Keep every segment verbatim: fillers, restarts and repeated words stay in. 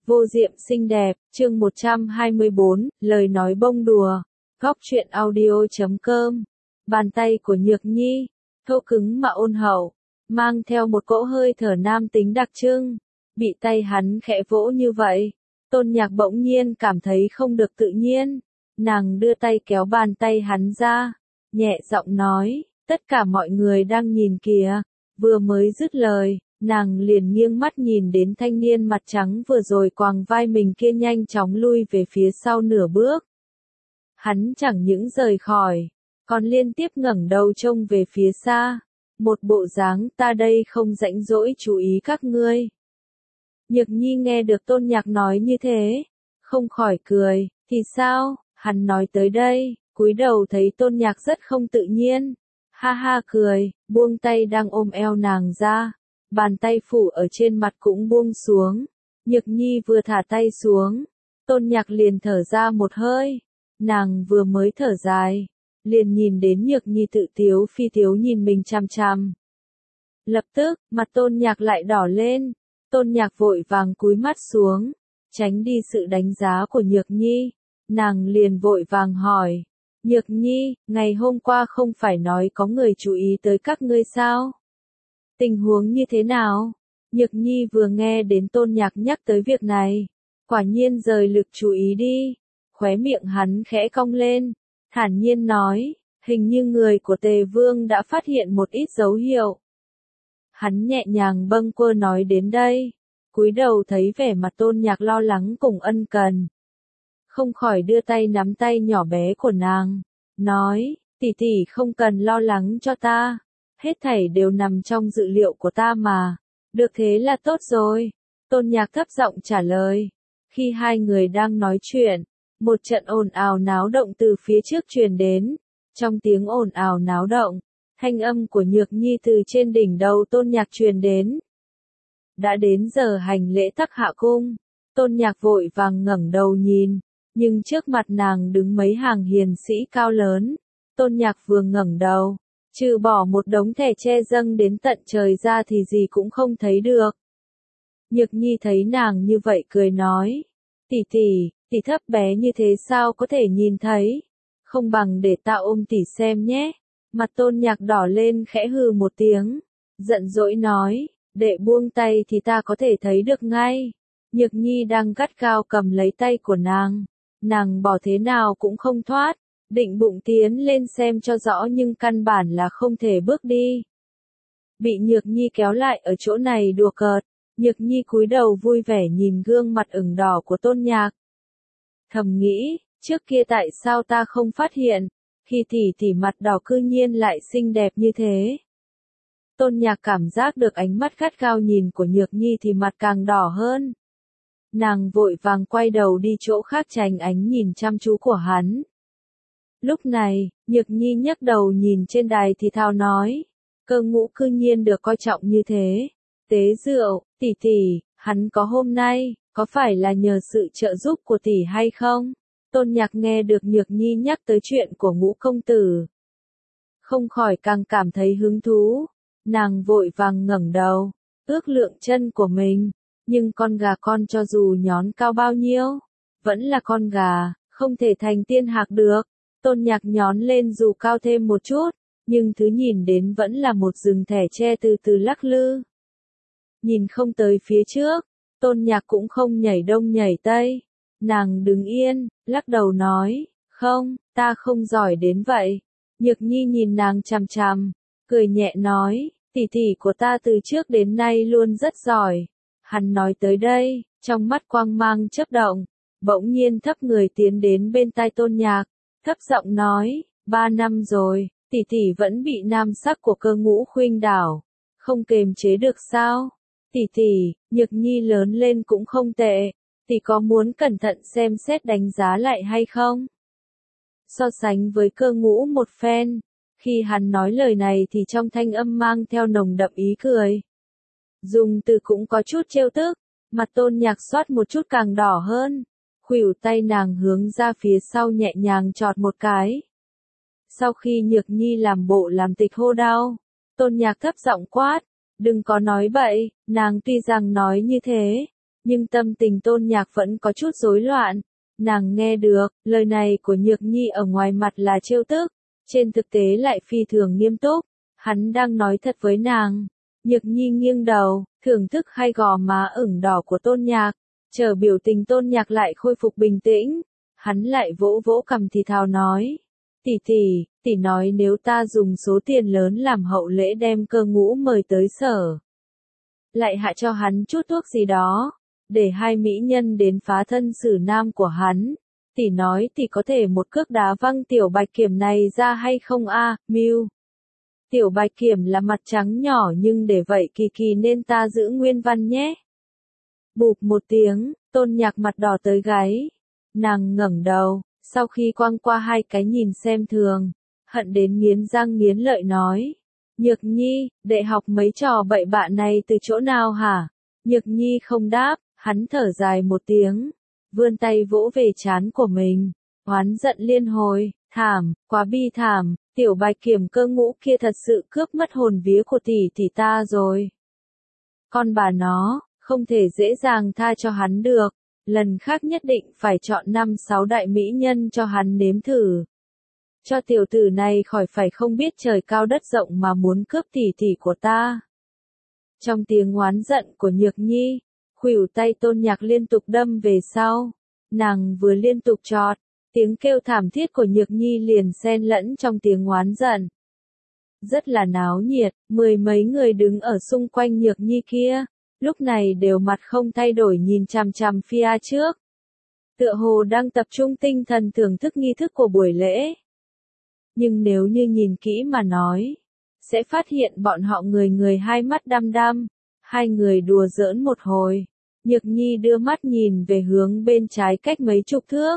Vô diệm xinh đẹp, chương một trăm hai mươi bốn, lời nói bông đùa. Góc truyện audio chấm com. Bàn tay của Nhược Nhi, thô cứng mà ôn hậu, mang theo một cỗ hơi thở nam tính đặc trưng. Bị tay hắn khẽ vỗ như vậy, Tôn Nhạc bỗng nhiên cảm thấy không được tự nhiên. Nàng đưa tay kéo bàn tay hắn ra, nhẹ giọng nói, tất cả mọi người đang nhìn kìa. Vừa mới dứt lời, nàng liền nghiêng mắt nhìn đến thanh niên mặt trắng vừa rồi quàng vai mình kia nhanh chóng lui về phía sau nửa bước. Hắn chẳng những rời khỏi, còn liên tiếp ngẩng đầu trông về phía xa, một bộ dáng ta đây không rảnh rỗi chú ý các ngươi. Nhược Nhi nghe được Tôn Nhạc nói như thế, không khỏi cười, thì sao, hắn nói tới đây, cúi đầu thấy Tôn Nhạc rất không tự nhiên, ha ha cười, buông tay đang ôm eo nàng ra. Bàn tay phủ ở trên mặt cũng buông xuống. Nhược Nhi vừa thả tay xuống, Tôn Nhạc liền thở ra một hơi. Nàng vừa mới thở dài, liền nhìn đến Nhược Nhi tự tiếu phi tiếu nhìn mình chằm chằm. Lập tức, mặt Tôn Nhạc lại đỏ lên. Tôn Nhạc vội vàng cúi mắt xuống, tránh đi sự đánh giá của Nhược Nhi. Nàng liền vội vàng hỏi, Nhược Nhi, ngày hôm qua không phải nói có người chú ý tới các ngươi sao? Tình huống như thế nào? Nhược Nhi vừa nghe đến Tôn Nhạc nhắc tới việc này, quả nhiên rời lực chú ý đi, khóe miệng hắn khẽ cong lên, thản nhiên nói, hình như người của Tề Vương đã phát hiện một ít dấu hiệu. Hắn nhẹ nhàng bâng quơ nói đến đây, cúi đầu thấy vẻ mặt Tôn Nhạc lo lắng cùng ân cần. Không khỏi đưa tay nắm tay nhỏ bé của nàng, nói, tỷ tỷ không cần lo lắng cho ta. Hết thảy đều nằm trong dự liệu của ta mà. Được thế là tốt rồi. Tôn Nhạc thấp giọng trả lời. Khi hai người đang nói chuyện, một trận ồn ào náo động từ phía trước truyền đến. Trong tiếng ồn ào náo động, thanh âm của Nhược Nhi từ trên đỉnh đầu Tôn Nhạc truyền đến. Đã đến giờ hành lễ Tắc Hạ cung. Tôn Nhạc vội vàng ngẩng đầu nhìn, nhưng trước mặt nàng đứng mấy hàng hiền sĩ cao lớn. Tôn Nhạc vừa ngẩng đầu, trừ bỏ một đống thẻ che dâng đến tận trời ra thì gì cũng không thấy được. Nhược Nhi thấy nàng như vậy cười nói, tỷ tỷ, tỷ thấp bé như thế sao có thể nhìn thấy, không bằng để ta ôm tỷ xem nhé. Mặt Tôn Nhạc đỏ lên khẽ hừ một tiếng, giận dỗi nói, đệ buông tay thì ta có thể thấy được ngay. Nhược Nhi đang gắt gao cầm lấy tay của nàng, nàng bỏ thế nào cũng không thoát. Định bụng tiến lên xem cho rõ nhưng căn bản là không thể bước đi. Bị Nhược Nhi kéo lại ở chỗ này đùa cợt, Nhược Nhi cúi đầu vui vẻ nhìn gương mặt ửng đỏ của Tôn Nhạc. Thầm nghĩ, trước kia tại sao ta không phát hiện, khi tỷ tỷ mặt đỏ cư nhiên lại xinh đẹp như thế. Tôn Nhạc cảm giác được ánh mắt gắt gao nhìn của Nhược Nhi thì mặt càng đỏ hơn. Nàng vội vàng quay đầu đi chỗ khác tránh ánh nhìn chăm chú của hắn. Lúc này, Nhược Nhi nhấc đầu nhìn trên đài thì thào nói, Cơ Ngũ cư nhiên được coi trọng như thế. Tế Rượu, tỷ tỷ, hắn có hôm nay, có phải là nhờ sự trợ giúp của tỷ hay không? Tôn Nhạc nghe được Nhược Nhi nhắc tới chuyện của Ngũ công tử, không khỏi càng cảm thấy hứng thú. Nàng vội vàng ngẩng đầu, ước lượng chân của mình, nhưng con gà con cho dù nhón cao bao nhiêu, vẫn là con gà, không thể thành tiên hạc được. Tôn Nhạc nhón lên dù cao thêm một chút, nhưng thứ nhìn đến vẫn là một rừng thẻ tre từ từ lắc lư. Nhìn không tới phía trước, Tôn Nhạc cũng không nhảy đông nhảy tây. Nàng đứng yên, lắc đầu nói, không, ta không giỏi đến vậy. Nhược Nhi nhìn nàng chằm chằm, cười nhẹ nói, tỷ tỷ của ta từ trước đến nay luôn rất giỏi. Hắn nói tới đây, trong mắt quang mang chớp động, bỗng nhiên thấp người tiến đến bên tai Tôn Nhạc. Thấp giọng nói, ba năm rồi, tỷ tỷ vẫn bị nam sắc của Cơ Ngũ khuynh đảo, không kềm chế được sao? Tỷ tỷ, Nhược Nhi lớn lên cũng không tệ, tỷ có muốn cẩn thận xem xét đánh giá lại hay không? So sánh với Cơ Ngũ một phen, khi hắn nói lời này thì trong thanh âm mang theo nồng đậm ý cười. Dùng từ cũng có chút trêu tức, mặt Tôn Nhạc xoát một chút càng đỏ hơn. Khuỷu tay nàng hướng ra phía sau nhẹ nhàng chọt một cái. Sau khi Nhược Nhi làm bộ làm tịch hô đau, Tôn Nhạc thấp giọng quát, đừng có nói bậy. Nàng tuy rằng nói như thế, Nhưng tâm tình Tôn Nhạc vẫn có chút rối loạn. Nàng nghe được, lời này của Nhược Nhi ở ngoài mặt là trêu tức, trên thực tế lại phi thường nghiêm túc. Hắn đang nói thật với nàng. Nhược Nhi nghiêng đầu, thưởng thức hai gò má ửng đỏ của Tôn Nhạc, chờ biểu tình Tôn Nhạc lại khôi phục bình tĩnh. Hắn lại vỗ vỗ cằm thì thào nói. Tỷ tỷ, tỷ nói nếu ta dùng số tiền lớn làm hậu lễ đem Cơ Ngũ mời tới sở. Lại hạ cho hắn chút thuốc gì đó, để hai mỹ nhân đến phá thân xử nam của hắn. Tỷ nói tỷ có thể một cước đá văng tiểu bạch kiểm này ra hay không a, à, Miu? Tiểu bạch kiểm là mặt trắng nhỏ nhưng để vậy kỳ kỳ nên ta giữ nguyên văn nhé. Bụp một tiếng, Tôn Nhạc mặt đỏ tới gáy. Nàng ngẩng đầu, sau khi quăng qua hai cái nhìn xem thường, hận đến nghiến răng nghiến lợi nói. Nhược Nhi, đệ học mấy trò bậy bạ này từ chỗ nào hả? Nhược Nhi không đáp, hắn thở dài một tiếng, vươn tay vỗ về trán của mình, oán giận liên hồi, thảm, quá bi thảm, tiểu bạch kiểm Cơ Ngũ kia thật sự cướp mất hồn vía của tỷ tỷ ta rồi. Con bà nó, không thể dễ dàng tha cho hắn được, lần khác nhất định phải chọn năm sáu đại mỹ nhân cho hắn nếm thử. Cho tiểu tử này khỏi phải không biết trời cao đất rộng mà muốn cướp tỷ tỷ của ta. Trong tiếng oán giận của Nhược Nhi, khuỷu tay Tôn Nhạc liên tục đâm về sau. Nàng vừa liên tục chọt, tiếng kêu thảm thiết của Nhược Nhi liền xen lẫn trong tiếng oán giận. Rất là náo nhiệt, mười mấy người đứng ở xung quanh Nhược Nhi kia, lúc này đều mặt không thay đổi nhìn chằm chằm phía trước. Tựa hồ đang tập trung tinh thần thưởng thức nghi thức của buổi lễ. Nhưng nếu như nhìn kỹ mà nói, sẽ phát hiện bọn họ người người hai mắt đăm đăm, hai người đùa giỡn một hồi. Nhược Nhi đưa mắt nhìn về hướng bên trái cách mấy chục thước.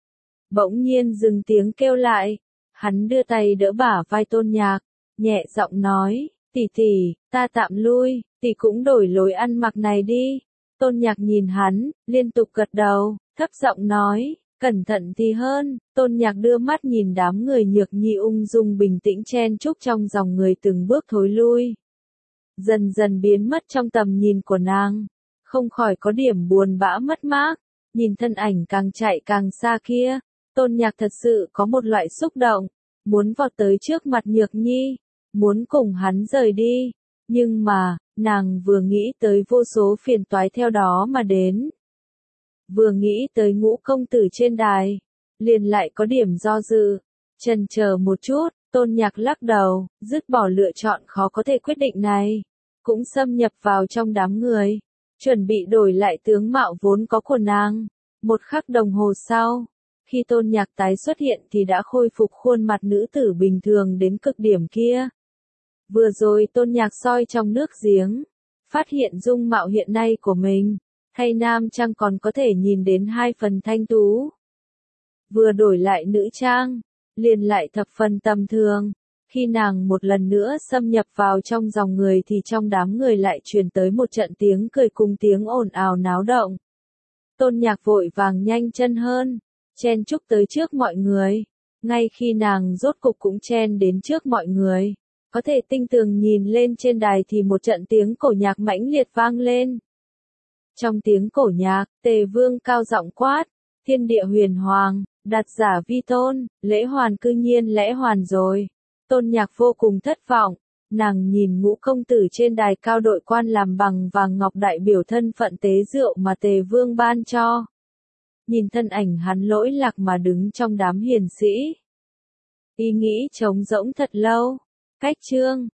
Bỗng nhiên dừng tiếng kêu lại, hắn đưa tay đỡ bả vai Tôn Nhạc, nhẹ giọng nói, tỷ tỷ, ta tạm lui, tỷ cũng đổi lối ăn mặc này đi. Tôn Nhạc nhìn hắn, liên tục gật đầu, thấp giọng nói, cẩn thận thì hơn. Tôn Nhạc đưa mắt nhìn đám người Nhược Nhi ung dung bình tĩnh chen chúc trong dòng người từng bước thối lui. Dần dần biến mất trong tầm nhìn của nàng, không khỏi có điểm buồn bã mất mát, nhìn thân ảnh càng chạy càng xa kia, Tôn Nhạc thật sự có một loại xúc động, muốn vọt tới trước mặt Nhược Nhi, muốn cùng hắn rời đi, nhưng mà, nàng vừa nghĩ tới vô số phiền toái theo đó mà đến. Vừa nghĩ tới Ngũ công tử trên đài, liền lại có điểm do dự, chần chờ một chút, Tôn Nhạc lắc đầu, dứt bỏ lựa chọn khó có thể quyết định này, cũng xâm nhập vào trong đám người, chuẩn bị đổi lại tướng mạo vốn có của nàng. Một khắc đồng hồ sau, khi Tôn Nhạc tái xuất hiện thì đã khôi phục khuôn mặt nữ tử bình thường đến cực điểm kia. Vừa rồi Tôn Nhạc soi trong nước giếng, phát hiện dung mạo hiện nay của mình, thay nam trang còn có thể nhìn đến hai phần thanh tú. Vừa đổi lại nữ trang, liền lại thập phần tầm thường. Khi nàng một lần nữa xâm nhập vào trong dòng người thì trong đám người lại truyền tới một trận tiếng cười cùng tiếng ồn ào náo động. Tôn Nhạc vội vàng nhanh chân hơn, chen chúc tới trước mọi người. Ngay khi nàng rốt cục cũng chen đến trước mọi người, có thể tinh tường nhìn lên trên đài thì một trận tiếng cổ nhạc mãnh liệt vang lên. Trong tiếng cổ nhạc, Tề Vương cao giọng quát, thiên địa huyền hoàng, đặt giả vi tôn, lễ hoàn cư nhiên lễ hoàn rồi. Tôn Nhạc vô cùng thất vọng, nàng nhìn Ngũ công tử trên đài cao đội quan làm bằng vàng ngọc đại biểu thân phận tế rượu mà Tề Vương ban cho. Nhìn thân ảnh hắn lỗi lạc mà đứng trong đám hiền sĩ. Ý nghĩ trống rỗng thật lâu. Cách chương